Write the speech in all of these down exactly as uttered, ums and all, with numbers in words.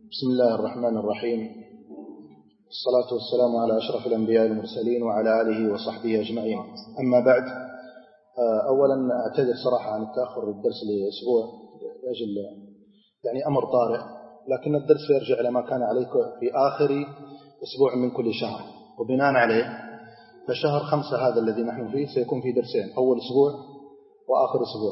بسم الله الرحمن الرحيم، الصلاة والسلام على أشرف الأنبياء المرسلين وعلى آله وصحبه أجمعين. أما بعد، أولا أعتذر صراحة عن التأخر الدرس لأسبوع لأجل يعني أمر طارئ، لكن الدرس يرجع إلى ما كان عليه في آخر أسبوع من كل شهر، وبناء عليه فشهر خمسة هذا الذي نحن فيه سيكون في درسين، أول أسبوع وآخر أسبوع.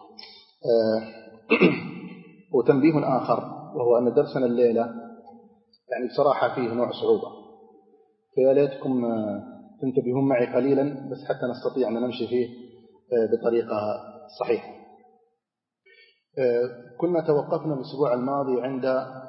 وتنبيه آخر، وهو أن درسنا الليلة يعني بصراحة فيه نوع صعوبة، فيا ليتكم تنتبهون معي قليلا بس حتى نستطيع أن نمشي فيه بطريقة صحيحة. كنا توقفنا الأسبوع الماضي عند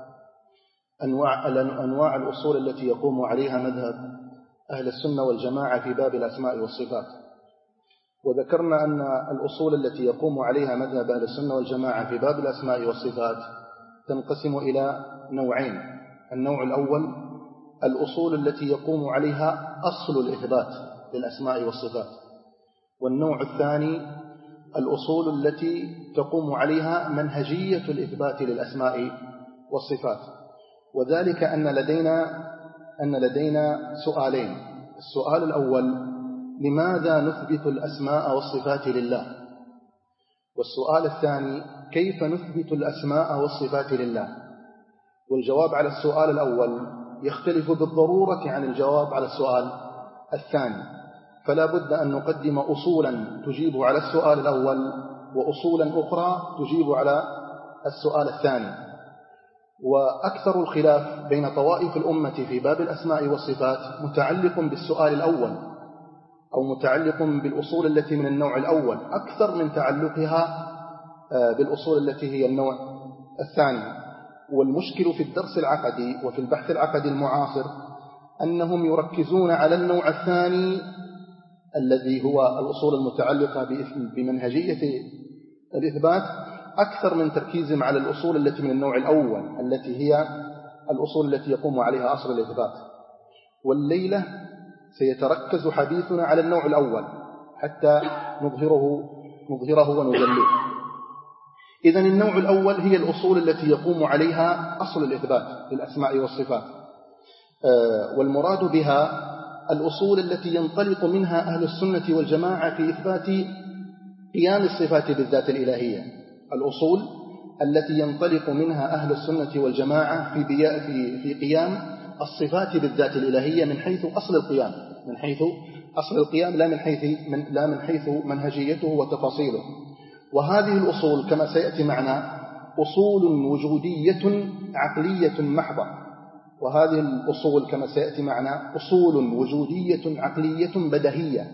أنواع, أنواع الأصول التي يقوم عليها مذهب أهل السنة والجماعة في باب الأسماء والصفات، وذكرنا أن الأصول التي يقوم عليها مذهب أهل السنة والجماعة في باب الأسماء والصفات تنقسم إلى نوعين. النوع الأول الأصول التي يقوم عليها أصل الإثبات للأسماء والصفات، والنوع الثاني الأصول التي تقوم عليها منهجية الإثبات للأسماء والصفات. وذلك أن لدينا أن لدينا سؤالين. السؤال الأول: لماذا نثبت الأسماء والصفات لله؟ والسؤال الثاني: كيف نثبت الأسماء والصفات لله؟ والجواب على السؤال الأول يختلف بالضرورة عن الجواب على السؤال الثاني، فلا بد أن نقدم أصولا تجيب على السؤال الأول وأصولا أخرى تجيب على السؤال الثاني. وأكثر الخلاف بين طوائف الأمة في باب الأسماء والصفات متعلق بالسؤال الأول، أو متعلق بالأصول التي من النوع الأول أكثر من تعلقها بالأصول التي هي النوع الثاني. والمشكل في الدرس العقدي وفي البحث العقدي المعاصر أنهم يركزون على النوع الثاني الذي هو الأصول المتعلقة بمنهجية الإثبات أكثر من تركيزهم على الأصول التي من النوع الأول التي هي الأصول التي يقوم عليها أصل الإثبات. والليلة سيتركز حديثنا على النوع الأول حتى نظهره نظهره ونجليه. إذن النوع الأول هي الأصول التي يقوم عليها أصل الإثبات للأسماء والصفات، والمراد بها الأصول التي ينطلق منها أهل السنة والجماعة في إثبات قيام الصفات بالذات الإلهية. الأصول التي ينطلق منها أهل السنة والجماعة في في في قيام الصفات بالذات الإلهية من حيث أصل القيام، من حيث أصل القيام لا من حيث من لا من حيث منهجيته وتفاصيله. وهذه الأصول كما سيأتي معنا أصول وجودية عقلية محضة، وهذه الأصول كما سيأتي معنا أصول وجودية عقلية بديهية.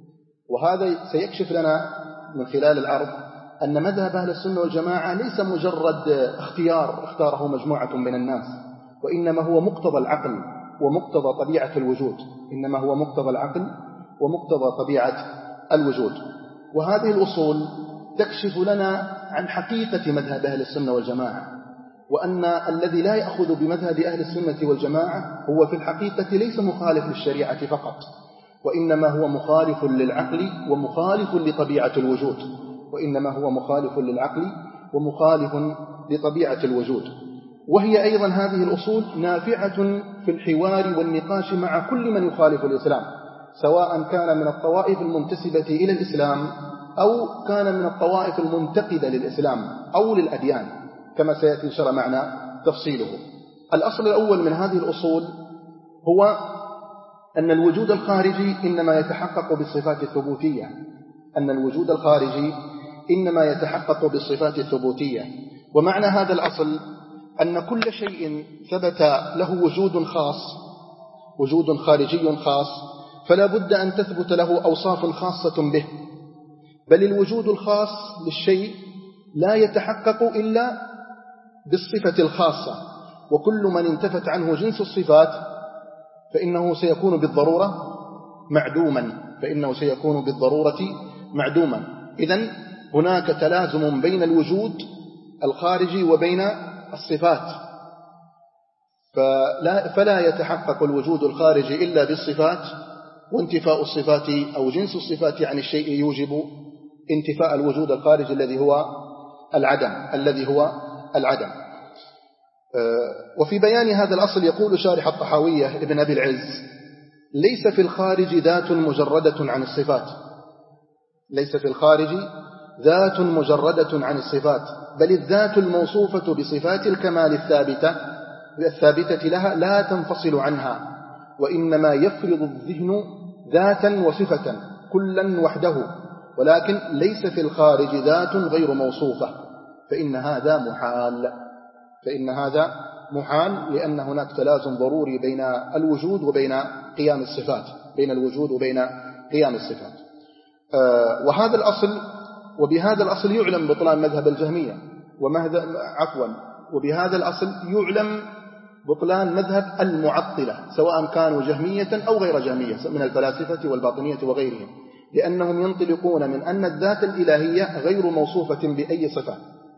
وهذا سيكشف لنا من خلال العرض أن مذهب أهل السنة والجماعة ليس مجرد اختيار اختاره مجموعة من الناس، وإنما هو مقتضى العقل ومقتضى طبيعة الوجود إنما هو مقتضى العقل ومقتضى طبيعة الوجود. وهذه الأصول تكشف لنا عن حقيقة مذهب أهل السنة والجماعة، وأن الذي لا يأخذ بمذهب أهل السنة والجماعة هو في الحقيقة ليس مخالف للشريعة فقط، وإنما هو مخالف للعقل ومخالف لطبيعة الوجود وإنما هو مخالف للعقل ومخالف لطبيعة الوجود. وهي أيضا هذه الأصول نافعة في الحوار والنقاش مع كل من يخالف الإسلام، سواء كان من الطوائف المنتسبة إلى الإسلام أو كان من الطوائف المنتقدة للإسلام أو للأديان، كما سيأتي إن شاء الله معنا تفصيله. الأصل الأول من هذه الأصول هو أن الوجود الخارجي إنما يتحقق بالصفات الثبوتية أن الوجود الخارجي إنما يتحقق بالصفات الثبوتية. ومعنى هذا الأصل أن كل شيء ثبت له وجود خاص وجود خارجي خاص فلا بد أن تثبت له أوصاف خاصة به، بل الوجود الخاص للشيء لا يتحقق إلا بالصفة الخاصة، وكل من انتفت عنه جنس الصفات فإنه سيكون بالضرورة معدوما فإنه سيكون بالضرورة معدوما. إذن هناك تلازم بين الوجود الخارجي وبين الصفات، فلا, فلا يتحقق الوجود الخارجي إلا بالصفات، وانتفاء الصفات أو جنس الصفات عن الشيء يوجب انتفاء الوجود الخارجي الذي هو العدم الذي هو العدم وفي بيان هذا الأصل يقول شارح الطحاوية ابن أبي العز: ليس في الخارج ذات مجردة عن الصفات، ليس في الخارج ذات مجردة عن الصفات، بل الذات الموصوفة بصفات الكمال الثابتة الثابتة لها لا تنفصل عنها، وإنما يفرض الذهن ذاتا وصفة كلا وحده، ولكن ليس في الخارج ذات غير موصوفة، فإن هذا محال فإن هذا محال لأن هناك تلازم ضروري بين الوجود وبين قيام الصفات بين الوجود وبين قيام الصفات. آه وهذا الأصل وبهذا الأصل يعلم بطلان مذهب الجهمية ومذهب عفوا وبهذا الأصل يعلم بطلان مذهب المعطلة، سواء كانوا جهمية أو غير جهمية من الفلاسفة والباطنية وغيرهم، لأنهم ينطلقون من أن الذات الإلهية غير موصوفة بأي صفة،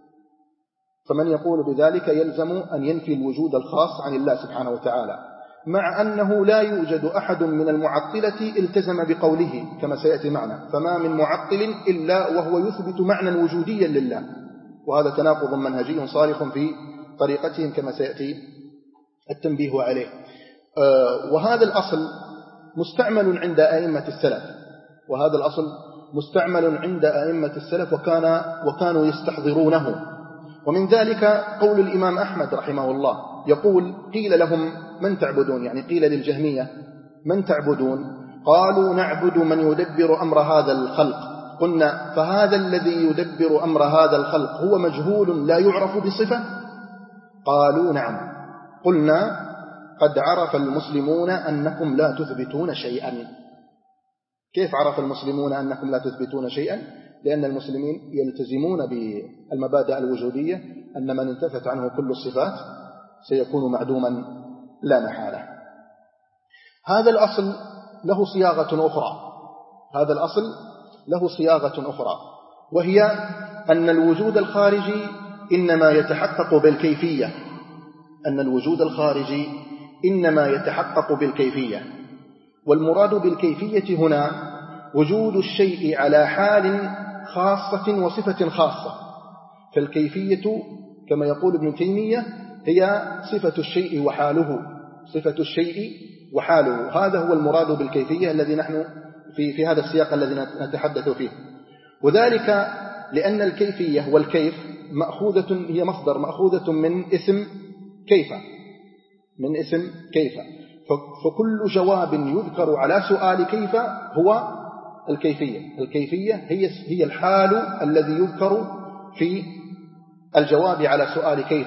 فمن يقول بذلك يلزم أن ينفي الوجود الخاص عن الله سبحانه وتعالى، مع أنه لا يوجد أحد من المعطلة التزم بقوله كما سيأتي معنا، فما من معطل إلا وهو يثبت معنى وجوديا لله، وهذا تناقض منهجي صارخ في طريقتهم كما سيأتي التنبيه عليه. وهذا الأصل مستعمل عند أئمة السلف وهذا الأصل مستعمل عند أئمة السلف وكان وكانوا يستحضرونه. ومن ذلك قول الإمام أحمد رحمه الله يقول: قيل لهم من تعبدون، يعني قيل للجهمية من تعبدون؟ قالوا: نعبد من يدبر أمر هذا الخلق. قلنا: فهذا الذي يدبر أمر هذا الخلق هو مجهول لا يعرف بصفة؟ قالوا: نعم. قلنا: قد عرف المسلمون أنكم لا تثبتون شيئا. كيف عرف المسلمون أنكم لا تثبتون شيئا؟ لأن المسلمين يلتزمون بالمبادئ الوجودية أن من انتفت عنه كل الصفات سيكون معدوما لا محالة. هذا الأصل له صياغة أخرى هذا الأصل له صياغة أخرى وهي أن الوجود الخارجي إنما يتحقق بالكيفية أن الوجود الخارجي إنما يتحقق بالكيفية والمراد بالكيفية هنا وجود الشيء على حال خاصة وصفة خاصة، فالكيفية كما يقول ابن تيمية هي صفة الشيء وحاله صفة الشيء وحاله هذا هو المراد بالكيفية الذي نحن في في هذا السياق الذي نتحدث فيه. وذلك لأن الكيفية والكيف مأخوذة هي مصدر مأخوذة من اسم كيف من اسم كيف فكل جواب يذكر على سؤال كيف هو الكيفية الكيفية هي هي الحال الذي يذكر في الجواب على سؤال كيف.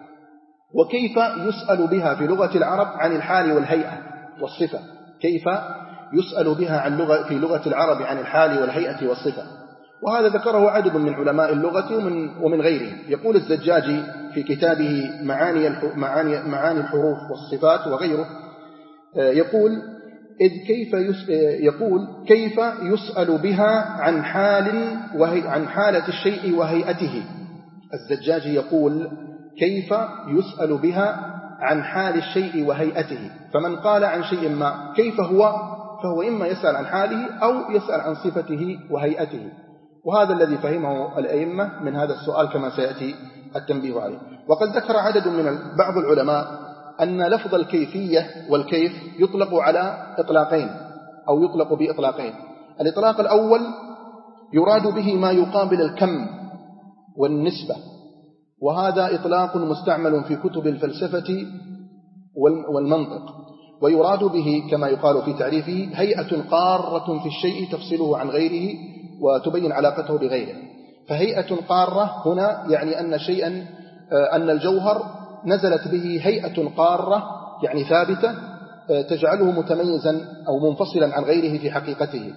وكيف يسأل بها في لغة العرب عن الحال والهيئة والصفة كيف يسأل بها عن لغة في لغة العرب عن الحال والهيئة والصفة، وهذا ذكره عدد من علماء اللغة ومن ومن غيرهم. يقول الزجاجي في كتابه معاني معاني معاني الحروف والصفات وغيره يقول إذ كيف يقول كيف يسأل بها عن حال وهي عن حالة الشيء وهيئته. الزجاجي يقول كيف يسأل بها عن حال الشيء وهيئته، فمن قال عن شيء ما كيف هو فهو إما يسأل عن حاله أو يسأل عن صفته وهيئته، وهذا الذي فهمه الأئمة من هذا السؤال كما سيأتي التنبيه عليه. وقد ذكر عدد من بعض العلماء أن لفظ الكيفية والكيف يطلق على إطلاقين أو يطلق بإطلاقين. الإطلاق الأول يراد به ما يقابل الكم والنسبة، وهذا إطلاق مستعمل في كتب الفلسفة والمنطق، ويراد به كما يقال في تعريفه هيئة قارة في الشيء تفصله عن غيره وتبين علاقته بغيره. فهيئة قارة هنا يعني أن شيئا أن الجوهر نزلت به هيئة قارة يعني ثابتة تجعله متميزا أو منفصلا عن غيره في حقيقته.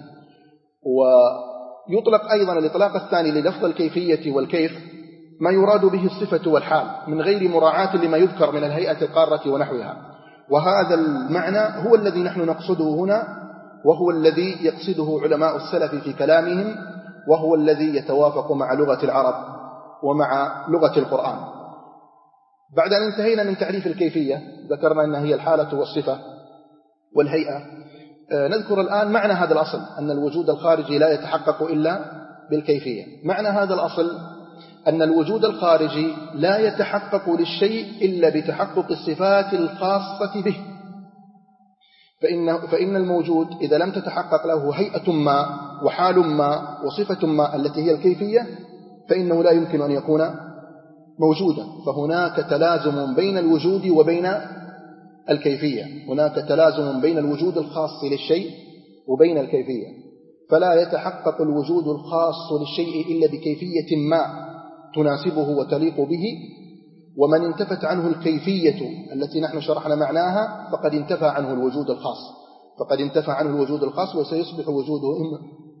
ويطلق أيضا الإطلاق الثاني للفظ الكيفية والكيف ما يراد به الصفة والحال من غير مراعاة لما يذكر من الهيئة القارة ونحوها، وهذا المعنى هو الذي نحن نقصده هنا، وهو الذي يقصده علماء السلف في كلامهم، وهو الذي يتوافق مع لغة العرب ومع لغة القرآن. بعد أن انتهينا من تعريف الكيفية ذكرنا أنها هي الحالة والصفة والهيئة، نذكر الآن معنى هذا الأصل أن الوجود الخارجي لا يتحقق إلا بالكيفية. معنى هذا الأصل أن الوجود الخارجي لا يتحقق للشيء إلا بتحقق الصفات الخاصة به، فإن, فإن الموجود إذا لم تتحقق له هيئة ما وحال ما وصفة ما التي هي الكيفية فإنه لا يمكن أن يكون موجودا. فهناك تلازم بين الوجود وبين الكيفية، هناك تلازم بين الوجود الخاص للشيء وبين الكيفية، فلا يتحقق الوجود الخاص للشيء إلا بكيفية ما تناسبه وتليق به، ومن انتفت عنه الكيفية التي نحن شرحنا معناها فقد انتفى عنه الوجود الخاص، فقد انتفى عنه الوجود الخاص وسيصبح وجوده إما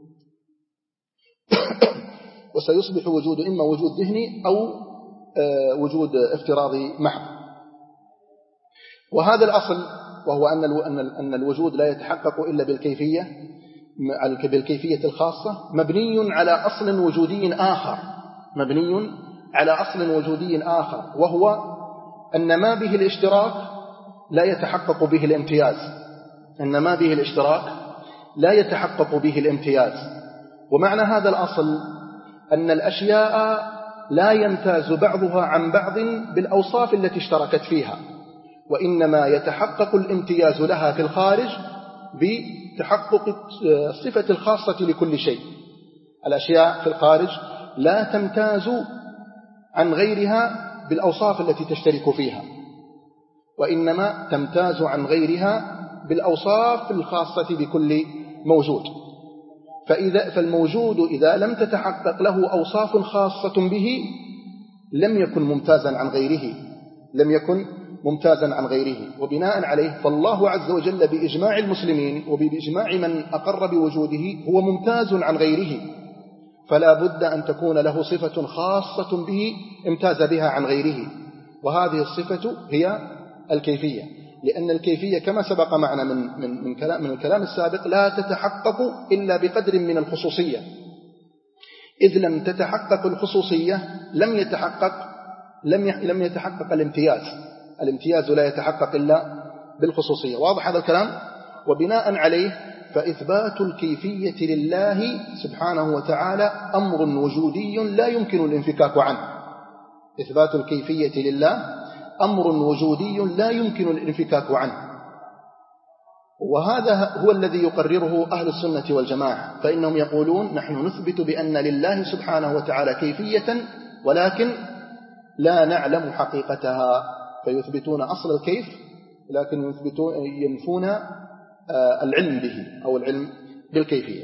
وسيصبح وجود إما وجود ذهني أو وجود افتراضي محض. وهذا الأصل وهو أن الوجود لا يتحقق إلا بالكيفية بالكيفية الخاصة مبني على أصل وجودي آخر مبني على أصل وجودي آخر وهو أن ما به الاشتراك لا يتحقق به الامتياز أن ما به الاشتراك لا يتحقق به الامتياز. ومعنى هذا الأصل أن الأشياء لا يمتاز بعضها عن بعض بالأوصاف التي اشتركت فيها، وإنما يتحقق الامتياز لها في الخارج بتحقق الصفة الخاصة لكل شيء. الأشياء في الخارج لا تمتاز عن غيرها بالأوصاف التي تشترك فيها، وإنما تمتاز عن غيرها بالأوصاف الخاصة بكل موجود. فإذا فالموجود إذا لم تتحقق له أوصاف خاصة به لم يكن ممتازا عن غيره لم يكن ممتازا عن غيره وبناء عليه فالله عز وجل بإجماع المسلمين وبإجماع من أقر بوجوده هو ممتاز عن غيره، فلا بد أن تكون له صفة خاصة به امتاز بها عن غيره، وهذه الصفة هي الكيفية. لأن الكيفية كما سبق معنا من, من, من, كلام من الكلام السابق لا تتحقق إلا بقدر من الخصوصية، إذ لم تتحقق الخصوصية لم يتحقق لم لم يتحقق الامتياز الامتياز لا يتحقق إلا بالخصوصية. واضح هذا الكلام؟ وبناء عليه فإثبات الكيفية لله سبحانه وتعالى أمر وجودي لا يمكن الانفكاك عنه. إثبات الكيفية لله أمر وجودي لا يمكن الانفكاك عنه، وهذا هو الذي يقرره أهل السنة والجماعة، فإنهم يقولون نحن نثبت بأن لله سبحانه وتعالى كيفية ولكن لا نعلم حقيقتها، فيثبتون أصل الكيف لكن يثبتون ينفون العلم به أو العلم بالكيفية.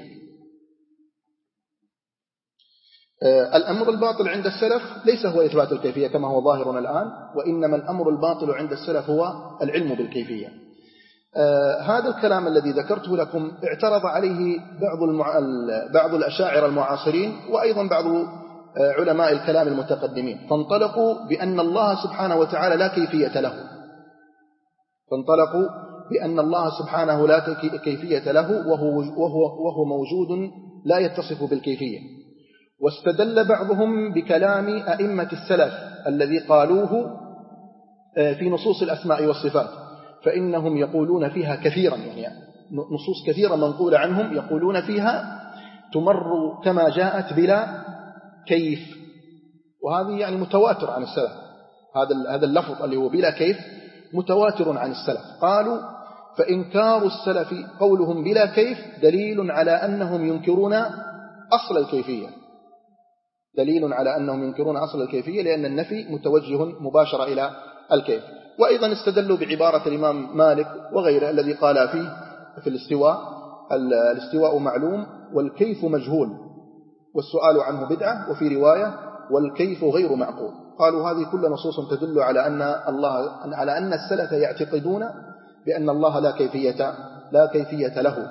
الأمر الباطل عند السلف ليس هو إثبات الكيفية كما هو ظاهرنا الآن، وإنما الأمر الباطل عند السلف هو العلم بالكيفية. هذا الكلام الذي ذكرته لكم اعترض عليه بعض المع... بعض الأشاعرة المعاصرين وأيضا بعض علماء الكلام المتقدمين، فانطلقوا بأن الله سبحانه وتعالى لا كيفية له فانطلقوا بأن الله سبحانه لا كيفية له وهو, وهو, وهو موجود لا يتصف بالكيفية. واستدل بعضهم بكلام أئمة السلف الذي قالوه في نصوص الأسماء والصفات، فإنهم يقولون فيها كثيرا، يعني نصوص كثيرة منقولة عنهم يقولون فيها تمر كما جاءت بلا كيف، وهذه يعني متواتر عن السلف. هذا هذا اللفظ اللي هو بلا كيف متواتر عن السلف. قالوا فإنكار السلف قولهم بلا كيف دليل على أنهم ينكرون أصل الكيفية دليل على أنهم ينكرون أصل الكيفية لأن النفي متوجه مباشرة إلى الكيف. وأيضا استدلوا بعبارة الإمام مالك وغيره الذي قال فيه في الاستواء الاستواء معلوم والكيف مجهول والسؤال عنه بدعة، وفي رواية والكيف غير معقول. قالوا هذه كل نصوص تدل على أن الله على أن السلف يعتقدون بأن الله لا كيفية لا كيفية له.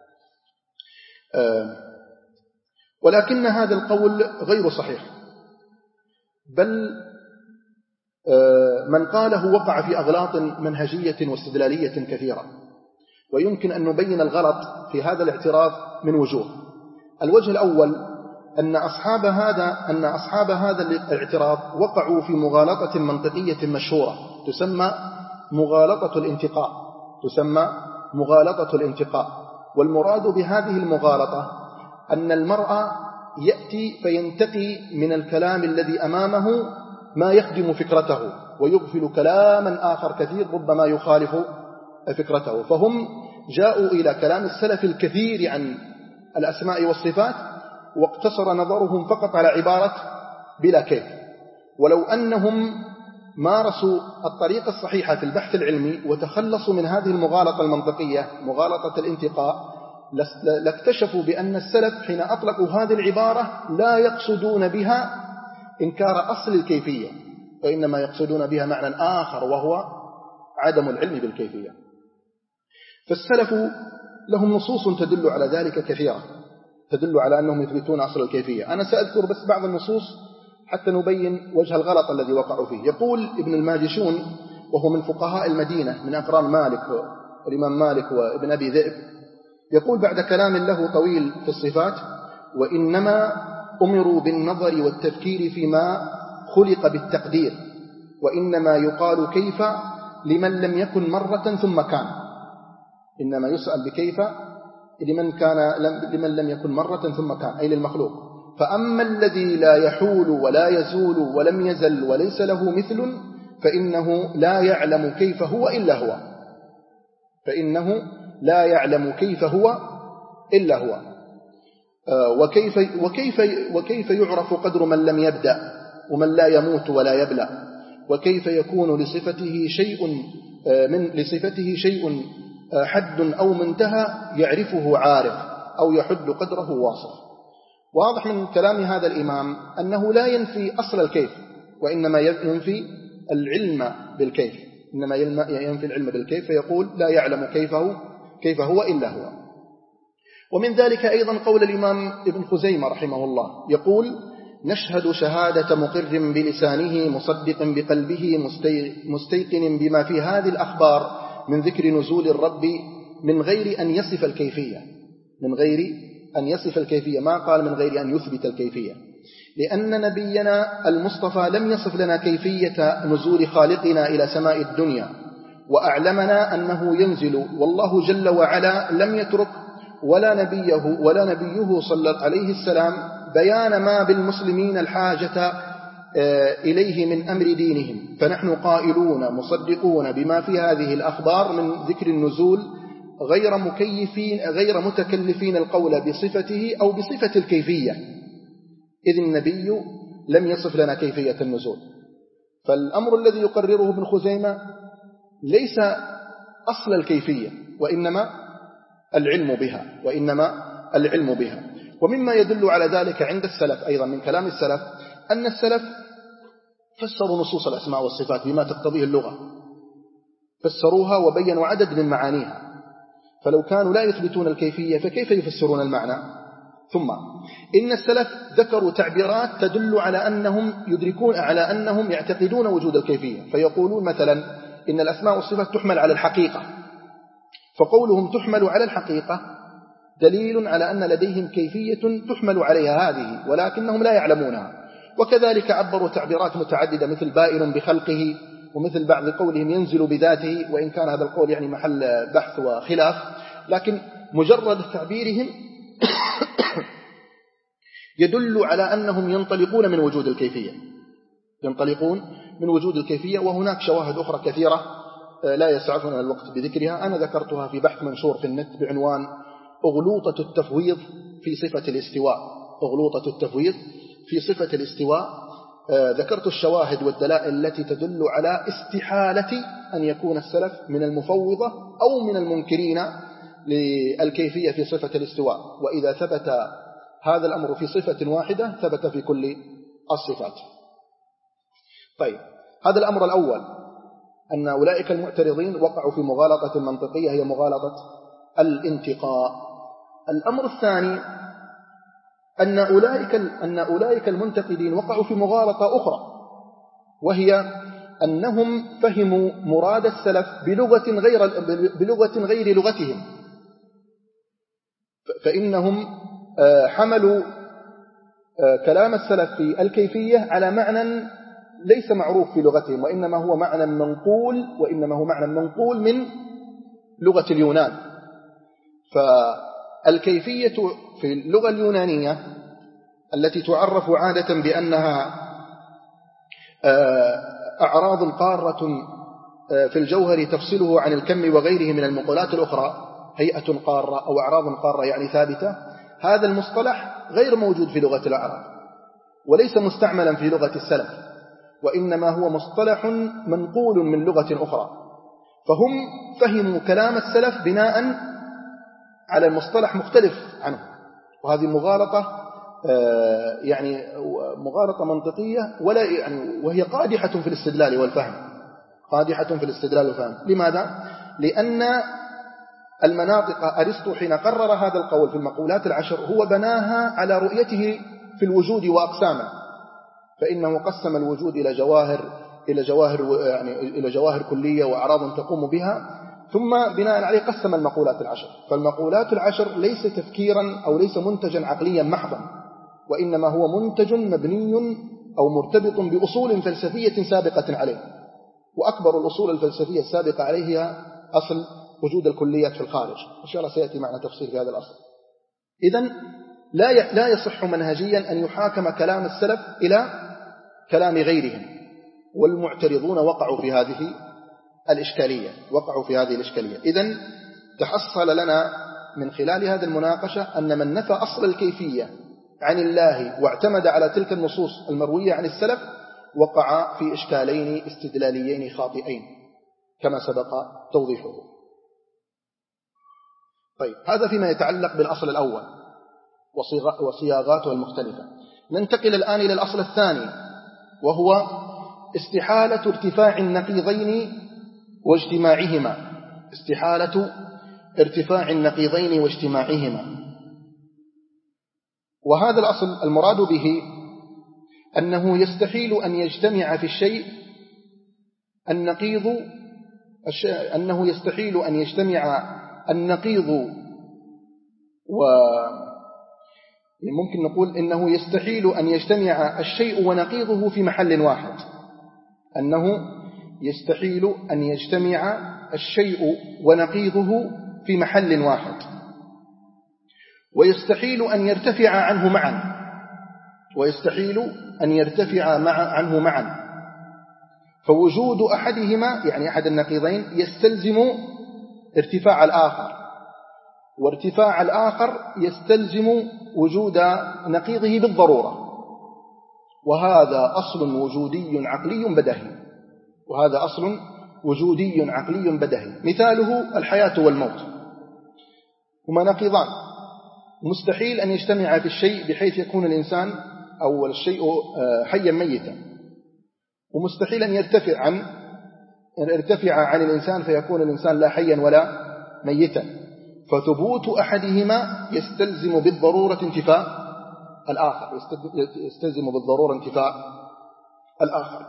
ولكن هذا القول غير صحيح، بل من قاله وقع في أغلاط منهجية واستدلالية كثيرة، ويمكن أن نبين الغلط في هذا الاعتراف من وجوه. الوجه الأول أن أصحاب هذا أن أصحاب هذا الاعتراف وقعوا في مغالطة منطقية مشهورة تسمى مغالطة الانتقاء تسمى مغالطة الانتقاء والمراد بهذه المغالطة أن المرء يأتي فينتقي من الكلام الذي أمامه ما يخدم فكرته ويغفل كلاما آخر كثير ربما يخالف فكرته. فهم جاءوا إلى كلام السلف الكثير عن الأسماء والصفات واقتصر نظرهم فقط على عبارة بلا كيف. ولو أنهم مارسوا الطريقة الصحيحة في البحث العلمي وتخلصوا من هذه المغالطة المنطقية مغالطة الانتقاء لاكتشفوا بأن السلف حين أطلقوا هذه العبارة لا يقصدون بها إنكار أصل الكيفية، وإنما يقصدون بها معنى آخر وهو عدم العلم بالكيفية. فالسلف لهم نصوص تدل على ذلك كثيرة، تدل على أنهم يثبتون أصل الكيفية. أنا سأذكر بس بعض النصوص حتى نبين وجه الغلط الذي وقعوا فيه. يقول ابن الماجشون وهو من فقهاء المدينة من أقران مالك والإمام مالك وابن أبي ذئب، يقول بعد كلام له طويل في الصفات: وإنما أمروا بالنظر والتفكير فيما خلق بالتقدير، وإنما يقال كيف لمن لم يكن مرة ثم كان. إنما يسأل بكيف لمن, كان لمن لم يكن مرة ثم كان، أي للمخلوق. فأما الذي لا يحول ولا يزول ولم يزل وليس له مثل فإنه لا يعلم كيف هو إلا هو فإنه لا يعلم كيف هو إلا هو وكيف, وكيف, وكيف يعرف قدر من لم يبدأ ومن لا يموت ولا يبلى، وكيف يكون لصفته شيء من لصفته شيء حد أو منتهى يعرفه عارف أو يحد قدره واصف. واضح من كلام هذا الإمام أنه لا ينفي أصل الكيف، وإنما ينفي العلم بالكيف، إنما ينفي العلم بالكيف، فيقول لا يعلم كيفه كيف هو إلا هو. ومن ذلك أيضا قول الإمام ابن خزيمة رحمه الله، يقول: نشهد شهادة مقر بلسانه مصدق بقلبه مستيقن بما في هذه الأخبار من ذكر نزول الرب من غير أن يصف الكيفية من غير أن يصف الكيفية ما قال من غير أن يثبت الكيفية، لأن نبينا المصطفى لم يصف لنا كيفية نزول خالقنا إلى سماء الدنيا، وأعلمنا أنه ينزل، والله جل وعلا لم يترك ولا نبيه ولا نبيه صلى عليه السلام بيان ما بالمسلمين الحاجة إليه من أمر دينهم، فنحن قائلون مصدقون بما في هذه الأخبار من ذكر النزول غير مكيفين غير متكلفين القول بصفته أو بصفة الكيفية، إذ النبي لم يصف لنا كيفية النزول. فالأمر الذي يقرره ابن خزيمة ليس أصل الكيفية، وإنما العلم بها وإنما العلم بها. ومما يدل على ذلك عند السلف أيضا من كلام السلف أن السلف فسروا نصوص الأسماء والصفات بما تقتضيه اللغة، فسروها وبينوا عدد من معانيها، فلو كانوا لا يثبتون الكيفية فكيف يفسرون المعنى؟ ثم إن السلف ذكروا تعبيرات تدل على أنهم يدركون على أنهم يعتقدون وجود الكيفية، فيقولون مثلا إن الأسماء والصفات تحمل على الحقيقة، فقولهم تحمل على الحقيقة دليل على أن لديهم كيفية تحمل عليها هذه ولكنهم لا يعلمونها. وكذلك عبروا تعبيرات متعددة مثل بائن بخلقه، ومثل بعض قولهم ينزل بذاته، وإن كان هذا القول يعني محل بحث وخلاف، لكن مجرد تعبيرهم يدل على أنهم ينطلقون من وجود الكيفية ينطلقون من وجود الكيفية. وهناك شواهد أخرى كثيرة لا يسعفنا الوقت بذكرها، أنا ذكرتها في بحث منشور في النت بعنوان أغلوطة التفويض في صفة الاستواء أغلوطة التفويض في صفة الاستواء. ذكرت الشواهد والدلائل التي تدل على استحالة أن يكون السلف من المفوضة أو من المنكرين للكيفية في صفة الاستواء، وإذا ثبت هذا الأمر في صفة واحدة ثبت في كل الصفات. طيب، هذا الأمر الأول، أن أولئك المعترضين وقعوا في مغالطة منطقية هي مغالطة الانتقاء. الأمر الثاني أن أولئك, أن أولئك المنتقدين وقعوا في مغالطة أخرى، وهي أنهم فهموا مراد السلف بلغة غير, بلغة غير لغتهم، فإنهم حملوا كلام السلف في الكيفية على معنى ليس معروف في لغتهم، وإنما هو معنى منقول وإنما هو معنى منقول من لغة التي تعرف عادة بأنها أعراض قارة في الجوهر تفصله عن الكم وغيره من المقولات الأخرى، هيئة قارة أو أعراض قارة يعني ثابتة، هذا المصطلح غير موجود في لغة الأعراب وليس مستعملا في لغة السلف، وإنما هو مصطلح منقول من لغة أخرى، فهم فهموا كلام السلف بناء على المصطلح مختلف عنه، وهذه مغالطة يعني مغالطة منطقية ولا يعني وهي قادحة في الاستدلال والفهم، قادحة في الاستدلال والفهم. لماذا؟ لأن المناطق أرسطو حين قرر هذا القول في المقولات العشر هو بناها على رؤيته في الوجود وأقسامه، فإنه قسم الوجود إلى جواهر إلى جواهر يعني إلى جواهر كلية وأعراض تقوم بها، ثم بناء عليه قسم المقولات العشر. فالمقولات العشر ليس تفكيرا أو ليس منتجا عقليا محضا، وإنما هو منتج مبني أو مرتبط بأصول فلسفية سابقة عليه، وأكبر الأصول الفلسفية السابقة عليه هي أصل وجود الكليات في الخارج، إن شاء الله سيأتي معنا تفصيل في هذا الأصل. إذن لا لا يصح منهجيا أن يحاكم كلام السلف إلى كلام غيرهم، والمعترضون وقعوا في هذه الإشكالية وقعوا في هذه الإشكالية. إذن تحصل لنا من خلال هذه المناقشة أن من نفى أصل الكيفية عن الله واعتمد على تلك النصوص المروية عن السلف وقع في إشكالين استدلاليين خاطئين كما سبق توضيحه. طيب، هذا فيما يتعلق بالأصل الأول وصياغاته المختلفة. ننتقل الآن إلى الأصل الثاني، وهو استحالة ارتفاع النقيضين واجتماعهما استحالة ارتفاع النقيضين واجتماعهما. وهذا الأصل المراد به أنه يستحيل أن يجتمع في الشيء النقيض أنه يستحيل أن يجتمع النقيض و ممكن نقول إنه يستحيل أن يجتمع الشيء ونقيضه في محل واحد أنه يستحيل أن يجتمع الشيء ونقيضه في محل واحد ويستحيل أن يرتفع عنه معا ويستحيل أن يرتفع مع عنه معا فوجود أحدهما يعني أحد النقيضين يستلزم ارتفاع الآخر، وارتفاع الآخر يستلزم وجود نقيضه بالضرورة، وهذا أصل وجودي عقلي بديهي وهذا أصل وجودي عقلي بديهي. مثاله الحياة والموت، هما نقيضان، مستحيل أن يجتمع في الشيء بحيث يكون الإنسان أو الشيء حيا ميتا، ومستحيل أن يرتفع عن أن يرتفع عن الإنسان فيكون الإنسان لا حيا ولا ميتا، فثبوت أحدهما يستلزم بالضرورة انتفاء الآخر يستلزم بالضرورة انتفاء الآخر.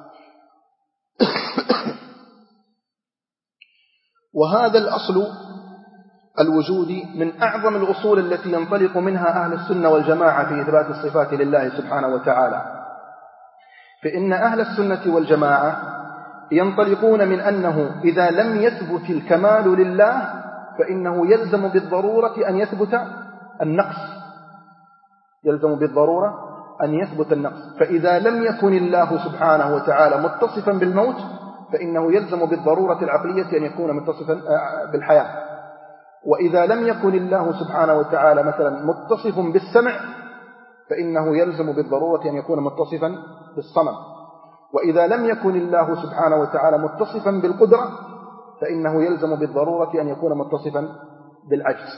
وهذا الأصل الوجودي من أعظم الأصول التي ينطلق منها أهل السنة والجماعة في إثبات الصفات لله سبحانه وتعالى، فإن أهل السنة والجماعة ينطلقون من أنه إذا لم يثبت الكمال لله فإنه يلزم بالضرورة أن يثبت النقص يلزم بالضرورة أن يثبت النقص فإذا لم يكن الله سبحانه وتعالى متصفا بالموت فإنه يلزم بالضرورة العقلية أن يكون متصفا بالحياة، وإذا لم يكن الله سبحانه وتعالى مثلا متصف بالسمع فإنه يلزم بالضرورة أن يكون متصفا بالصمم، وإذا لم يكن الله سبحانه وتعالى متصفا بالقدرة فإنه يلزم بالضرورة أن يكون متصفا بالعجز.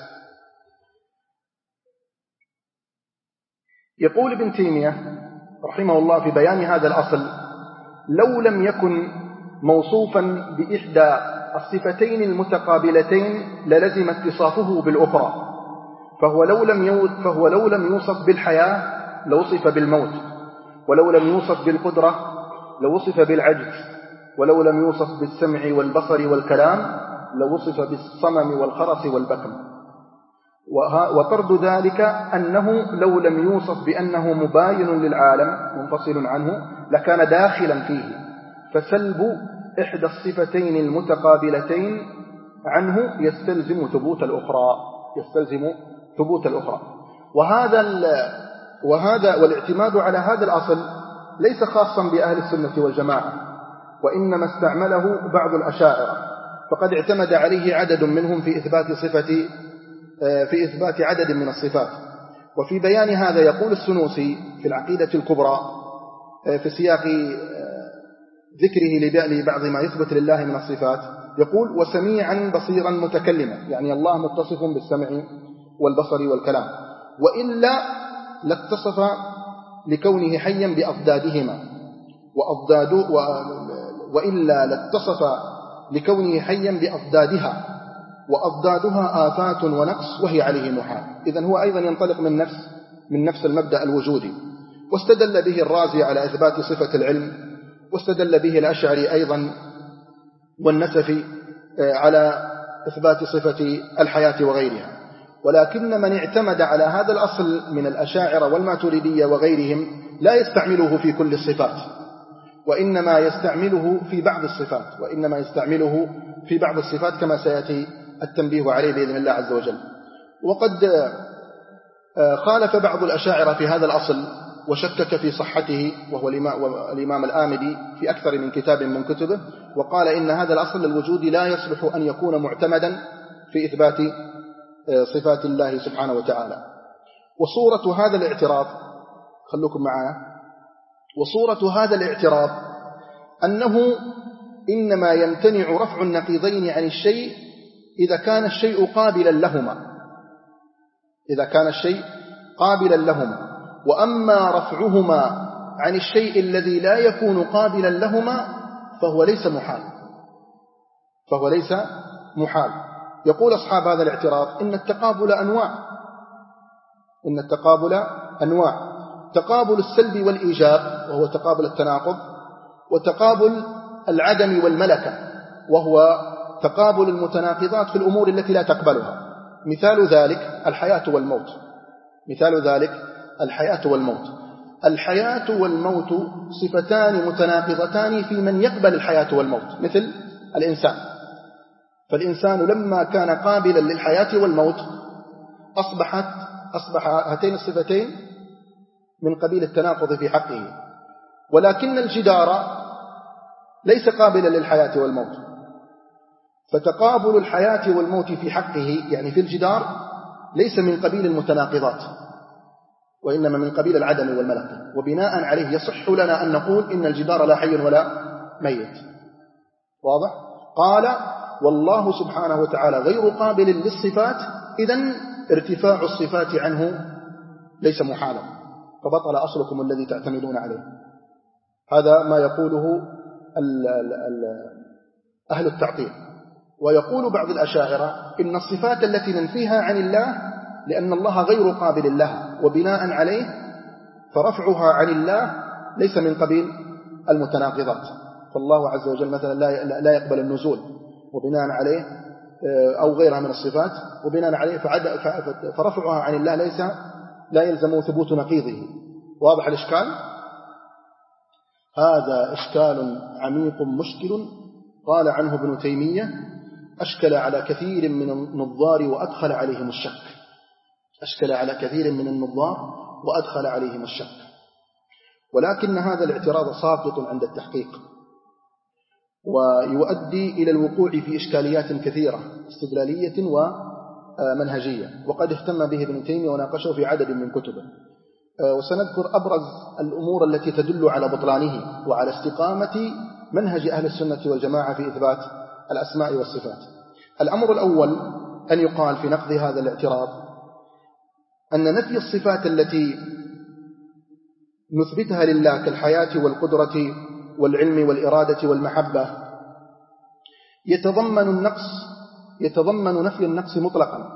يقول ابن تيمية رحمه الله في بيان هذا الأصل: لو لم يكن موصوفا بإحدى الصفتين المتقابلتين للزم اتصافه بالأخرى، فهو لو لم يوصف فهو لو لم يوصف بالحياة لوصف بالموت، ولو لم يوصف بالقدرة لوصف بالعجز، ولو لم يوصف بالسمع والبصر والكلام لوصف بالصمم والخرس والبكم. وطرد ذلك أنه لو لم يوصف بأنه مباين للعالم منفصل عنه لكان داخلا فيه، فسلب إحدى الصفتين المتقابلتين عنه يستلزم ثبوت الأخرى يستلزم ثبوت الأخرى. وهذا وهذا والاعتماد على هذا الأصل ليس خاصا بأهل السنة والجماعة، وإنما استعمله بعض الأشاعرة، فقد اعتمد عليه عدد منهم في إثبات صفة في إثبات عدد من الصفات. وفي بيان هذا يقول السنوسي في العقيدة الكبرى في سياق ذكره لبعض ما يثبت لله من الصفات، يقول: وسميعا بصيرا متكلما، يعني الله متصف بالسمع والبصر والكلام، وإلا لاتصف لكونه حيا بأضدادهما، وأضداد وإلا لاتصف لكونه حيا بأضدادها، وأضدادها آفات ونقص وهي عليه محال. إذن هو أيضا ينطلق من نفس من نفس المبدأ الوجودي. واستدل به الرازي على إثبات صفة العلم، واستدل به الأشعري أيضا والنسفي على إثبات صفة الحياة وغيرها. ولكن من اعتمد على هذا الأصل من الأشاعرة والماتريدية وغيرهم لا يستعمله في كل الصفات، وإنما يستعمله في بعض الصفات وإنما يستعمله في بعض الصفات كما سيأتي التنبيه عليه بإذن الله عز وجل. وقد خالف بعض الأشاعرة في هذا الأصل وشكك في صحته، وهو الإمام الآمدي في أكثر من كتاب من كتبه، وقال إن هذا الأصل الوجودي لا يصلح أن يكون معتمدا في إثبات صفات الله سبحانه وتعالى. وصورة هذا الاعتراض، خلوكم معنا، وصورة هذا الاعتراض أنه إنما يمتنع رفع النقيضين عن الشيء إذا كان الشيء قابلا لهما إذا كان الشيء قابلا لهما وأما رفعهما عن الشيء الذي لا يكون قابلا لهما فهو ليس محال فهو ليس محال يقول أصحاب هذا الاعتراض: إن التقابل أنواع إن التقابل أنواع تقابل السلب والإيجاب وهو تقابل التناقض، وتقابل العدم والملكة وهو تقابل المتناقضات في الأمور التي لا تقبلها. مثال ذلك الحياة والموت مثال ذلك الحياة والموت الحياة والموت صفتان متناقضتان في من يقبل الحياة والموت، مثل الإنسان. فالإنسان لما كان قابلا للحياة والموت أصبحت أصبح هاتين الصفتين من قبيل التناقض في حقه، ولكن الجدار ليس قابلا للحياة والموت، فتقابل الحياة والموت في حقه يعني في الجدار ليس من قبيل المتناقضات، وإنما من قبيل العدم والملكة. وبناء عليه يصح لنا أن نقول إن الجدار لا حي ولا ميت. واضح؟ قال: والله سبحانه وتعالى غير قابل للصفات، إذن ارتفاع الصفات عنه ليس محالا، فبطل أصلكم الذي تعتمدون عليه. هذا ما يقوله ال ال ال أهل التعطيل. ويقول بعض الأشاعرة إن الصفات التي ننفيها عن الله لأن الله غير قابل لها، وبناء عليه فرفعها عن الله ليس من قبيل المتناقضات. فالله عز وجل مثلا لا يقبل النزول، وبناء عليه أو غيرها من الصفات، وبناء عليه فرفعها عن الله ليس لا يلزم ثبوت نقيضه. واضح الإشكال؟ هذا إشكال عميق مشكل قال عنه ابن تيمية: أشكل على كثير من النظار وأدخل عليهم الشك أشكل على كثير من النظار وأدخل عليهم الشك ولكن هذا الاعتراض ساقط عند التحقيق، ويؤدي إلى الوقوع في إشكاليات كثيرة استدلالية ومنهجية، وقد اهتم به ابن تيمية وناقشه في عدد من كتبه. وسنذكر أبرز الأمور التي تدل على بطلانه وعلى استقامة منهج أهل السنة والجماعة في إثبات الأسماء والصفات. الأمر الأول أن يقال في نقض هذا الاعتراض أن نفي الصفات التي نثبتها لله كالحياة والقدرة والعلم والإرادة والمحبة يتضمن النقص يتضمن نفي النقص مطلقا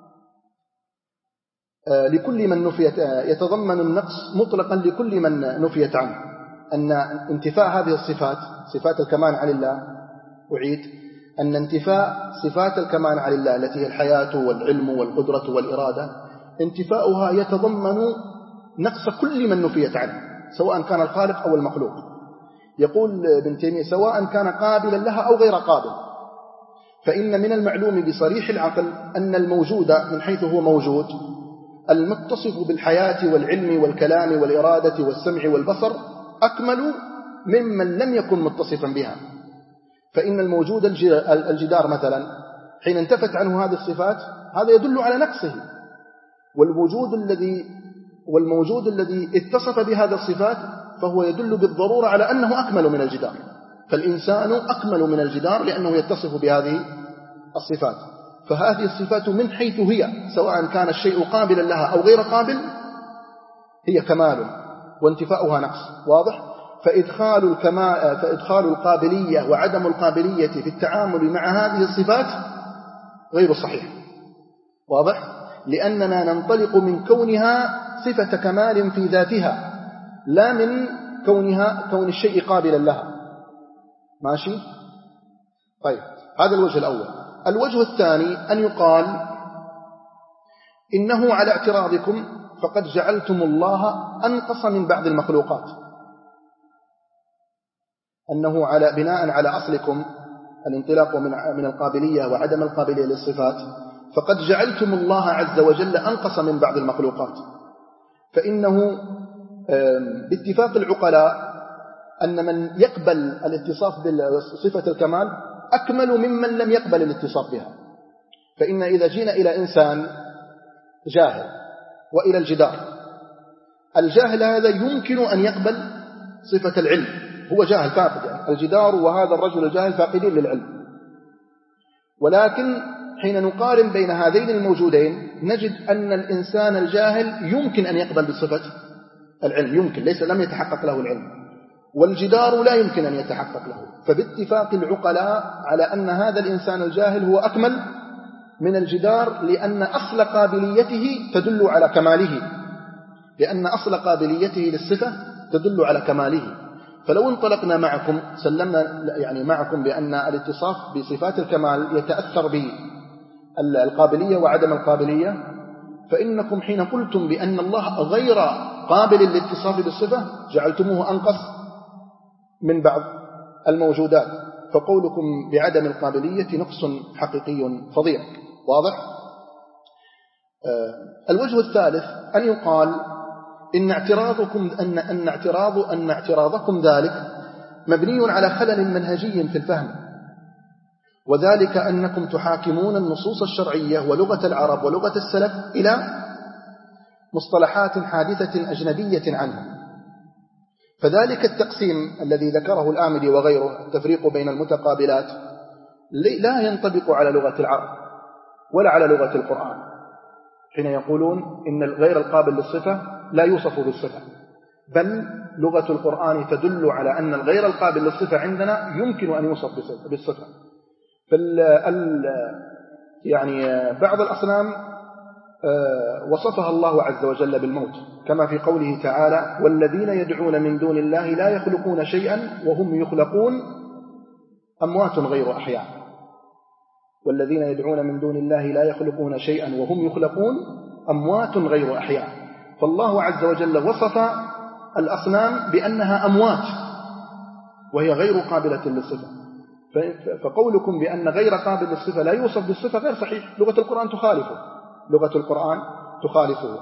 لكل من نفيت يتضمن النقص مطلقا لكل من نفيت عنه. أن انتفاء هذه الصفات صفات الكمال عن الله أعيد أن انتفاء صفات الكمال عن الله التي هي الحياة والعلم والقدرة والإرادة انتفاؤها يتضمن نقص كل من نفيت عنه سواء كان الخالق أو المخلوق. يقول ابن تيمية: سواء كان قابلا لها أو غير قابل، فإن من المعلوم بصريح العقل أن الموجود من حيث هو موجود المتصف بالحياة والعلم والكلام والإرادة والسمع والبصر أكمل ممن لم يكن متصفا بها. فإن الموجود الجدار مثلا حين انتفت عنه هذه الصفات هذا يدل على نقصه، والوجود الذي والموجود الذي اتصف بهذه الصفات فهو يدل بالضرورة على أنه أكمل من الجدار. فالإنسان أكمل من الجدار لأنه يتصف بهذه الصفات. فهذه الصفات من حيث هي سواء كان الشيء قابلا لها أو غير قابل هي كمال، وانتفاؤها نقص. واضح؟ فإدخال الكمال فإدخال القابلية وعدم القابلية في التعامل مع هذه الصفات غير صحيح. واضح؟ لأننا ننطلق من كونها صفة كمال في ذاتها، لا من كونها كون الشيء قابلا لها. ماشي؟ طيب، هذا الوجه الأول. الوجه الثاني أن يقال إنه على اعتراضكم فقد جعلتم الله أنقص من بعض المخلوقات، أنه على بناء على أصلكم الانطلاق من من القابلية وعدم القابلية للصفات، فقد جعلتم الله عز وجل أنقص من بعض المخلوقات. فإنه باتفاق العقلاء أن من يقبل الاتصاف بصفة الكمال أكمل ممن لم يقبل الاتصاف بها. فإن إذا جينا إلى إنسان جاهل وإلى الجدار، الجاهل هذا يمكن أن يقبل صفة العلم، هو جاهل فاقد، يعني الجدار وهذا الرجل الجاهل فاقدين للعلم. ولكن حين نقارن بين هذين الموجودين نجد أن الإنسان الجاهل يمكن أن يقبل بصفة العلم، يمكن، ليس لم يتحقق له العلم، والجدار لا يمكن أن يتحقق له. فباتفاق العقلاء على أن هذا الإنسان الجاهل هو أكمل من الجدار، لأن أصل قابليته تدل على كماله، لأن أصل قابليته للصفة تدل على كماله. فلو انطلقنا معكم سلمنا يعني معكم بأن الاتصاف بصفات الكمال يتأثر بالقابلية وعدم القابلية، فإنكم حين قلتم بأن الله غير قابل للاتصاف بالصفة جعلتموه أنقص من بعض الموجودات، فقولكم بعدم القابلية نقص حقيقي فظيع. واضح؟ آه الوجه الثالث أن يقال إن اعتراضكم أن أن اعتراض أن اعتراضكم ذلك مبني على خلل منهجي في الفهم، وذلك أنكم تحاكمون النصوص الشرعية ولغة العرب ولغة السلف إلى مصطلحات حادثة أجنبية عنهم. فذلك التقسيم الذي ذكره الآمدي وغيره، التفريق بين المتقابلات، لا ينطبق على لغة العرب ولا على لغة القرآن، حين يقولون إن غير القابل للصفة لا يوصف بالصفة، بل لغة القرآن تدل على أن الغير القابل للصفة عندنا يمكن أن يوصف بالصفة. فال يعني بعض الأصنام وصفها الله عز وجل بالموت، كما في قوله تعالى: والذين يدعون من دون الله لا يخلقون شيئا وهم يخلقون أموات غير أحياء. والذين يدعون من دون الله لا يخلقون شيئا وهم يخلقون أموات غير أحياء. فالله عز وجل وصف الأصنام بأنها أموات وهي غير قابلة للصفة. فقولكم بأن غير قابل للصفة لا يوصف بالصفة غير صحيح، لغة القرآن تخالفه، لغة القرآن تخالفه.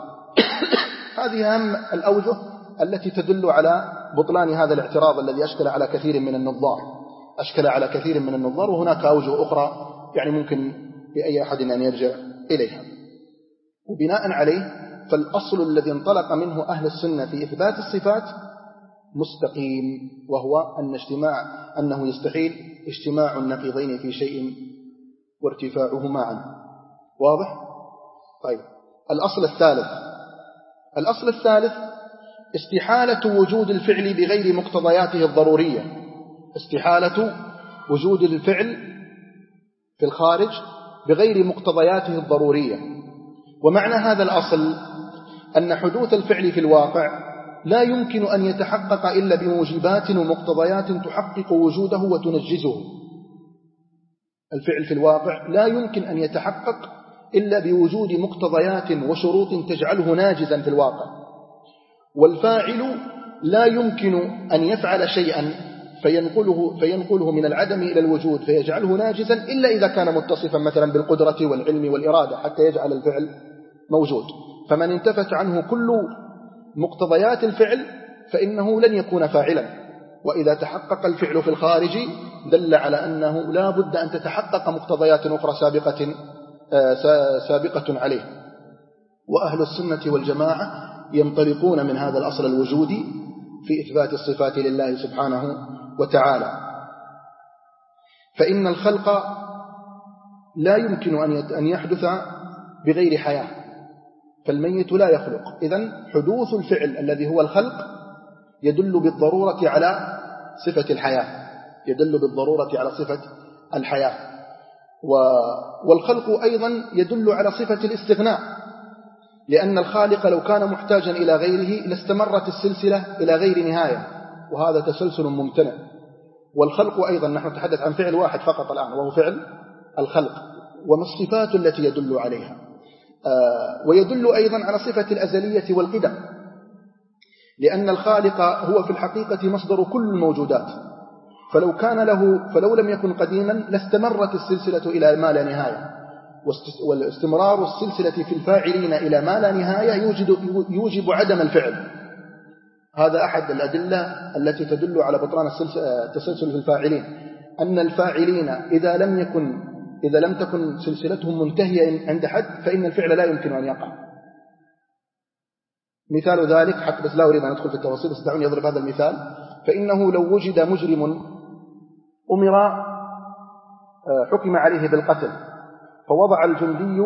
هذه أهم الأوجه التي تدل على بطلان هذا الاعتراض الذي أشكل على كثير من النظار أشكل على كثير من النظار وهناك أوجه أخرى يعني ممكن لأي أحد أن يرجع إليها. وبناء عليه فالأصل الذي انطلق منه أهل السنة في إثبات الصفات مستقيم، وهو أن اجتماع أنه يستحيل اجتماع النقيضين في شيء وارتفاعهما عنه. واضح؟ طيب، الأصل الثالث الأصل الثالث استحالة وجود الفعل بغير مقتضياته الضرورية، استحالة وجود الفعل في الخارج بغير مقتضياته الضرورية. ومعنى هذا الأصل أن حدوث الفعل في الواقع لا يمكن أن يتحقق إلا بموجبات ومقتضيات تحقق وجوده وتنجزه. الفعل في الواقع لا يمكن أن يتحقق إلا بوجود مقتضيات وشروط تجعله ناجزا في الواقع. والفاعل لا يمكن أن يفعل شيئا فينقله, فينقله من العدم إلى الوجود فيجعله ناجزا إلا إذا كان متصفا مثلا بالقدرة والعلم والإرادة حتى يجعل الفعل موجود. فمن انتفت عنه كل مقتضيات الفعل فإنه لن يكون فاعلا، وإذا تحقق الفعل في الخارج دل على أنه لا بد أن تتحقق مقتضيات أخرى سابقة, سابقة عليه. وأهل السنة والجماعة ينطلقون من هذا الأصل الوجودي في إثبات الصفات لله سبحانه وتعالى. فإن الخلق لا يمكن أن يحدث بغير حياة، فالميت لا يخلق. إذن حدوث الفعل الذي هو الخلق يدل بالضرورة على صفة الحياة، يدل بالضرورة على صفة الحياة. والخلق أيضا يدل على صفة الاستغناء، لأن الخالق لو كان محتاجا إلى غيره لاستمرت السلسلة إلى غير نهاية، وهذا تسلسل ممتنع. والخلق أيضا نحن نتحدث عن فعل واحد فقط الآن، وهو فعل الخلق، وما الصفات التي يدل عليها. آه ويدل أيضا على صفة الأزلية والقدم، لأن الخالق هو في الحقيقة مصدر كل الموجودات، فلو كان له فلو لم يكن قديما لاستمرت السلسلة إلى ما لا نهاية. واستمرار السلسلة في الفاعلين إلى ما لا نهاية يوجد يوجب عدم الفعل. هذا أحد الأدلة التي تدل على بطلان التسلسل في الفاعلين، أن الفاعلين إذا لم يكن إذا لم تكن سلسلتهم منتهية عند حد فإن الفعل لا يمكن أن يقع. مثال ذلك، حتى بس لا أريد أن أدخل في التفاصيل، بس دعوني أضرب هذا المثال. فإنه لو وجد مجرم أمر حكم عليه بالقتل، فوضع الجندي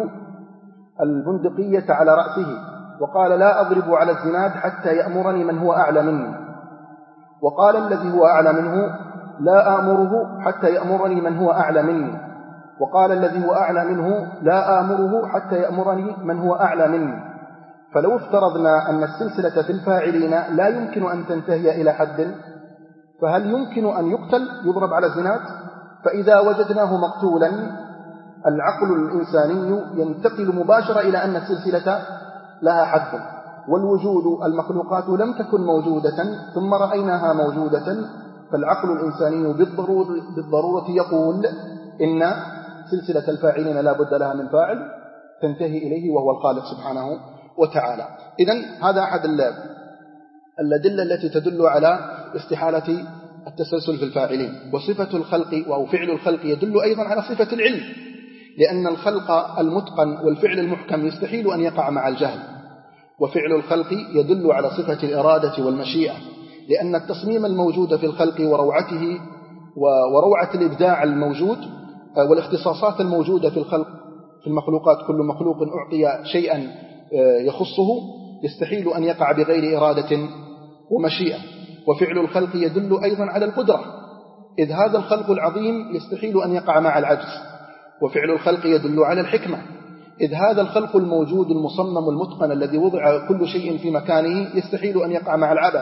البندقية على رأسه وقال لا أضرب على الزناد حتى يأمرني من هو أعلى مني، وقال الذي هو أعلى منه لا آمره حتى يأمرني من هو أعلى مني، وقال الذي هو أعلى منه لا آمره حتى يأمرني من هو أعلى مني. فلو افترضنا أن السلسلة في الفاعلين لا يمكن أن تنتهي إلى حد، فهل يمكن أن يقتل يضرب على الزناد؟ فإذا وجدناه مقتولا العقل الإنساني ينتقل مباشرة إلى أن السلسلة لها حد، والوجود المخلوقات لم تكن موجودة ثم رأيناها موجودة، فالعقل الإنساني بالضرورة يقول إن سلسلة الفاعلين لا بد لها من فاعل تنتهي إليه وهو الخالق سبحانه وتعالى. إذن هذا أحد الأدلة التي تدل على استحالة التسلسل في الفاعلين. وصفة الخلق أو فعل الخلق يدل أيضا على صفة العلم، لأن الخلق المتقن والفعل المحكم يستحيل أن يقع مع الجهل. وفعل الخلق يدل على صفة الإرادة والمشيئة، لأن التصميم الموجود في الخلق وروعته وروعة الإبداع الموجود والاختصاصات الموجودة في الخلق في المخلوقات، كل مخلوق أعطي شيئا يخصه يستحيل أن يقع بغير إرادة ومشيئة. وفعل الخلق يدل أيضا على القدرة، إذ هذا الخلق العظيم يستحيل أن يقع مع العجز. وفعل الخلق يدل على الحكمة، إذ هذا الخلق الموجود المصمم المتقن الذي وضع كل شيء في مكانه يستحيل أن يقع مع العبث.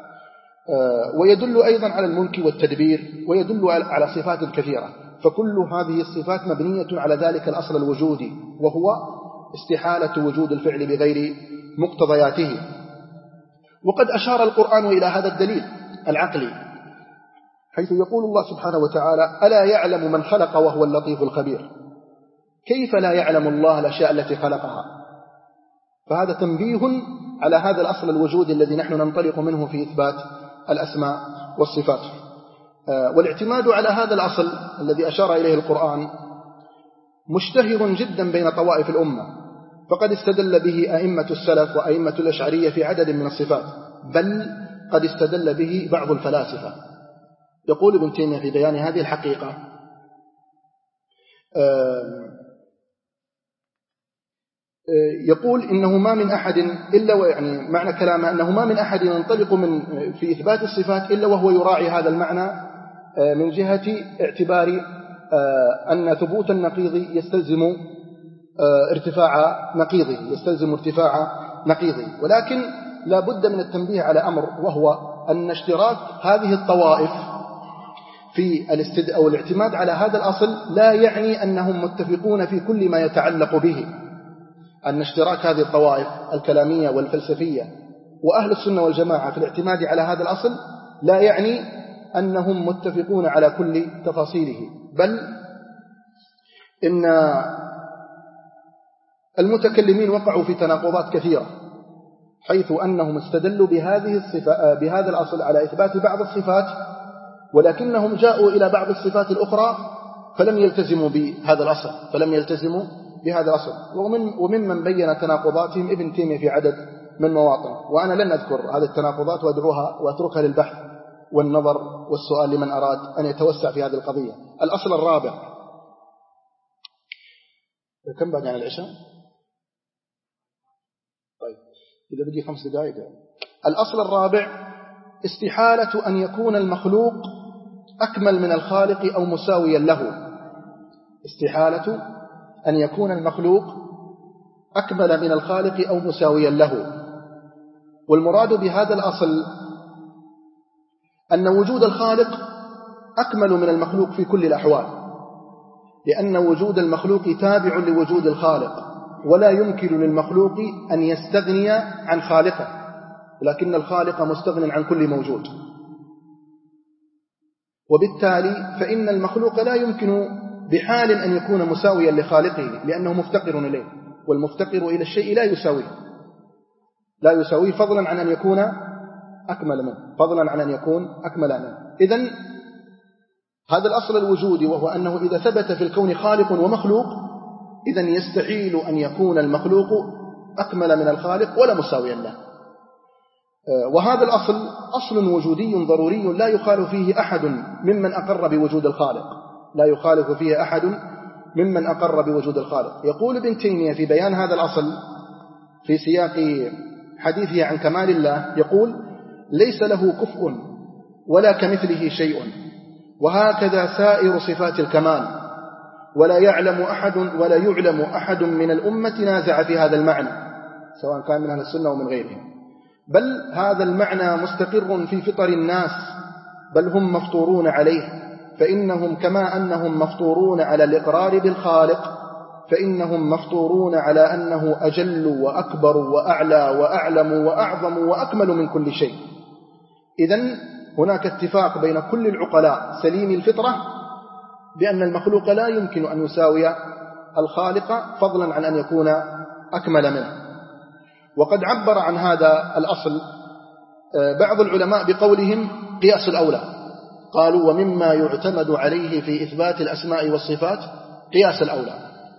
ويدل أيضا على الملك والتدبير، ويدل على صفات كثيرة. فكل هذه الصفات مبنية على ذلك الأصل الوجودي، وهو استحالة وجود الفعل بغير مقتضياته. وقد أشار القرآن إلى هذا الدليل العقلي، حيث يقول الله سبحانه وتعالى ألا يعلم من خلق وهو اللطيف الخبير. كيف لا يعلم الله الأشياء التي خلقها؟ فهذا تنبيه على هذا الأصل الوجودي الذي نحن ننطلق منه في إثبات الأسماء والصفات. والاعتماد على هذا الأصل الذي أشار إليه القرآن مشتهر جدا بين طوائف الأمة، فقد استدل به أئمة السلف وأئمة الأشعرية في عدد من الصفات، بل قد استدل به بعض الفلاسفة. يقول ابن تيمية في بيان هذه الحقيقة يقول إنه ما من أحد إلا ويعني معنى كلامه أنه ما من أحد ينطلق من في إثبات الصفات إلا وهو يراعي هذا المعنى من جهة اعتبار أن ثبوت النقيض يستلزم ارتفاع نقيضه يستلزم ارتفاع نقيضه ولكن لا بد من التنبيه على أمر، وهو أن اشتراك هذه الطوائف في الاستد أو الاعتماد على هذا الأصل لا يعني أنهم متفقون في كل ما يتعلق به. أن اشتراك هذه الطوائف الكلامية والفلسفية وأهل السنة والجماعة في الاعتماد على هذا الأصل لا يعني أنهم متفقون على كل تفاصيله، بل إن المتكلمين وقعوا في تناقضات كثيرة، حيث أنهم استدلوا بهذه الصفة بهذا الأصل على إثبات بعض الصفات، ولكنهم جاءوا إلى بعض الصفات الأخرى فلم يلتزموا بهذا الأصل فلم يلتزموا بهذا الأصل ومن وممن بين تناقضاتهم ابن تيمية في عدد من مواطنه. وأنا لن أذكر هذه التناقضات وأدعوها وأتركها للبحث والنظر والسؤال لمن أراد أن يتوسع في هذه القضية. الأصل الرابع، كم بعد عن العشاء؟ طيب إذا بدي خمس دقائق. الأصل الرابع استحالة أن يكون المخلوق أكمل من الخالق أو مساويا له. استحالة أن يكون المخلوق أكمل من الخالق أو مساويا له. والمراد بهذا الأصل أن وجود الخالق أكمل من المخلوق في كل الأحوال، لأن وجود المخلوق تابع لوجود الخالق، ولا يمكن للمخلوق أن يستغني عن خالقه، ولكن الخالق مستغن عن كل موجود. وبالتالي فإن المخلوق لا يمكن بحال أن يكون مساويا لخالقه، لأنه مفتقر إليه، والمفتقر إلى الشيء لا يساويه لا يساويه فضلا عن أن يكون أكمل منه فضلا عن أن يكون أكمل منه. إذن هذا الأصل الوجودي، وهو أنه إذا ثبت في الكون خالق ومخلوق، إذن يستحيل أن يكون المخلوق أكمل من الخالق ولا مساويا له. وهذا الأصل أصل وجودي ضروري لا يخالف فيه أحد ممن أقر بوجود الخالق لا يخالف فيه أحد ممن أقر بوجود الخالق. يقول ابن تيمية في بيان هذا الأصل في سياق حديثه عن كمال الله، يقول: ليس له كفء ولا كمثله شيء، وهكذا سائر صفات الكمال، ولا يعلم أحد ولا يعلم أحد من الأمة نازع في هذا المعنى، سواء كان من أهل السنة ومن غيرهم، بل هذا المعنى مستقر في فطر الناس، بل هم مفطورون عليه، فإنهم كما أنهم مفطورون على الإقرار بالخالق، فإنهم مفطورون على أنه أجل وأكبر وأعلى وأعلم وأعظم وأكمل من كل شيء. إذن هناك اتفاق بين كل العقلاء سليم الفطرة بأن المخلوق لا يمكن أن يساوي الخالق، فضلا عن أن يكون أكمل منه. وقد عبر عن هذا الأصل بعض العلماء بقولهم قياس الأولى، قالوا: ومما يعتمد عليه في إثبات الأسماء والصفات قياس الأولى.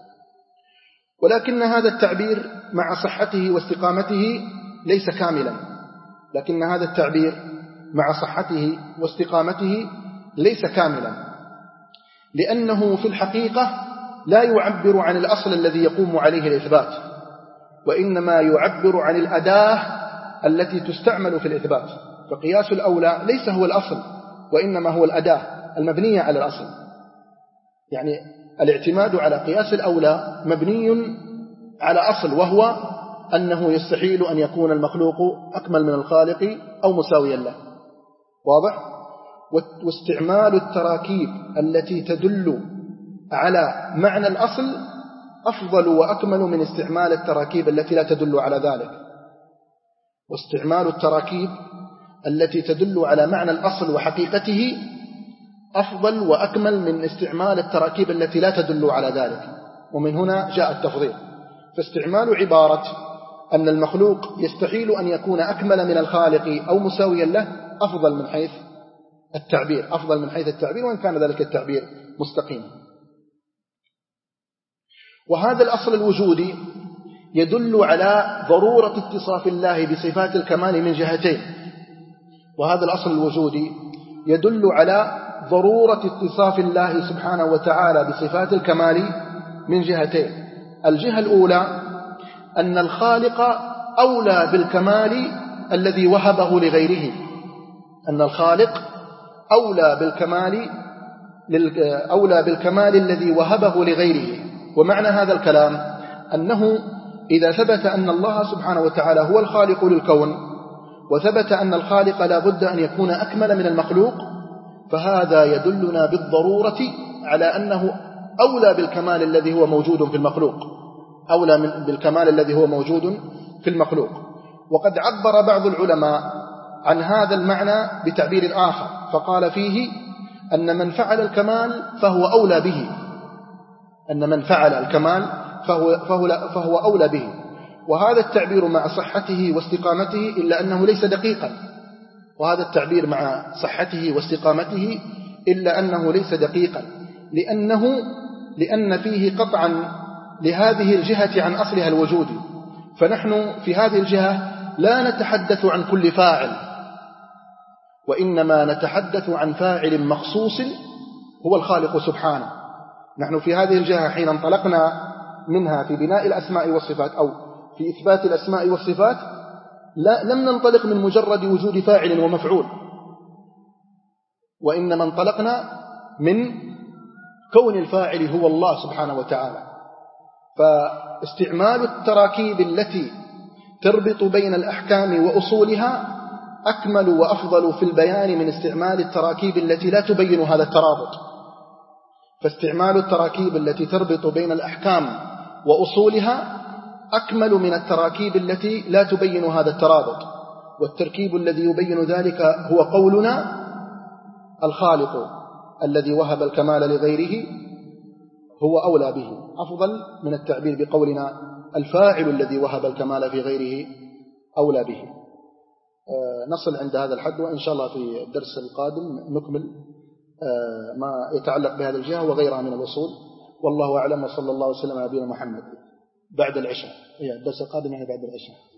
ولكن هذا التعبير مع صحته واستقامته ليس كاملا لكن هذا التعبير مع صحته واستقامته ليس كاملا لأنه في الحقيقة لا يعبر عن الأصل الذي يقوم عليه الإثبات، وإنما يعبر عن الأداة التي تستعمل في الإثبات. فقياس الأولى ليس هو الأصل، وإنما هو الأداة المبنية على الأصل. يعني الاعتماد على قياس الأولى مبني على أصل، وهو أنه يستحيل أن يكون المخلوق أكمل من الخالق أو مساويا له. واضح؟ واستعمال التراكيب التي تدل على معنى الأصل أفضل وأكمل من استعمال التراكيب التي لا تدل على ذلك. واستعمال التراكيب التي تدل على معنى الأصل وحقيقته أفضل وأكمل من استعمال التراكيب التي لا تدل على ذلك. ومن هنا جاء التفضيل. فاستعمال عبارة أن المخلوق يستحيل أن يكون أكمل من الخالق أو مساويا له أفضل من حيث التعبير أفضل من حيث التعبير وإن كان ذلك التعبير مستقيما. وهذا الأصل الوجودي يدل على ضرورة اتصاف الله بصفات الكمال من جهتين. وهذا الأصل الوجودي يدل على ضرورة اتصاف الله سبحانه وتعالى بصفات الكمال من جهتين. الجهة الأولى أن الخالق أولى بالكمال الذي وهبه لغيره أن الخالق أولى بالكمال أولى بالكمال الذي وهبه لغيره. ومعنى هذا الكلام أنه إذا ثبت أن الله سبحانه وتعالى هو الخالق للكون، وثبت أن الخالق لا بد أن يكون أكمل من المخلوق، فهذا يدلنا بالضرورة على أنه أولى بالكمال الذي هو موجود في المخلوق أولى من بالكمال الذي هو موجود في المخلوق. وقد عبر بعض العلماء عن هذا المعنى بتعبير آخر، فقال فيه أن من فعل الكمال فهو أولى به أن من فعل الكمال فهو, فهو, فهو أولى به. وهذا التعبير مع صحته واستقامته إلا أنه ليس دقيقا وهذا التعبير مع صحته واستقامته إلا أنه ليس دقيقا لأنه لأن فيه قطعا لهذه الجهة عن أصلها الوجودي. فنحن في هذه الجهة لا نتحدث عن كل فاعل، وإنما نتحدث عن فاعل مخصوص هو الخالق سبحانه. نحن في هذه الجهة حين انطلقنا منها في بناء الأسماء والصفات أو في إثبات الأسماء والصفات لا لم ننطلق من مجرد وجود فاعل ومفعول، وإنما انطلقنا من كون الفاعل هو الله سبحانه وتعالى. فاستعمال التراكيب التي تربط بين الأحكام وأصولها أكمل وأفضل في البيان من استعمال التراكيب التي لا تبين هذا الترابط. فاستعمال التراكيب التي تربط بين الأحكام وأصولها أكمل من التراكيب التي لا تبين هذا الترابط. والتركيب الذي يبين ذلك هو قولنا الخالق الذي وهب الكمال لغيره هو أولى به، أفضل من التعبير بقولنا الفاعل الذي وهب الكمال في غيره أولى به. نصل عند هذا الحد، وإن شاء الله في الدرس القادم نكمل ما يتعلق بهذه الجهة وغيرها من الأصول. والله أعلم، وصلى الله وسلم على نبينا محمد. بعد العشاء، الدرس القادم يعني بعد العشاء.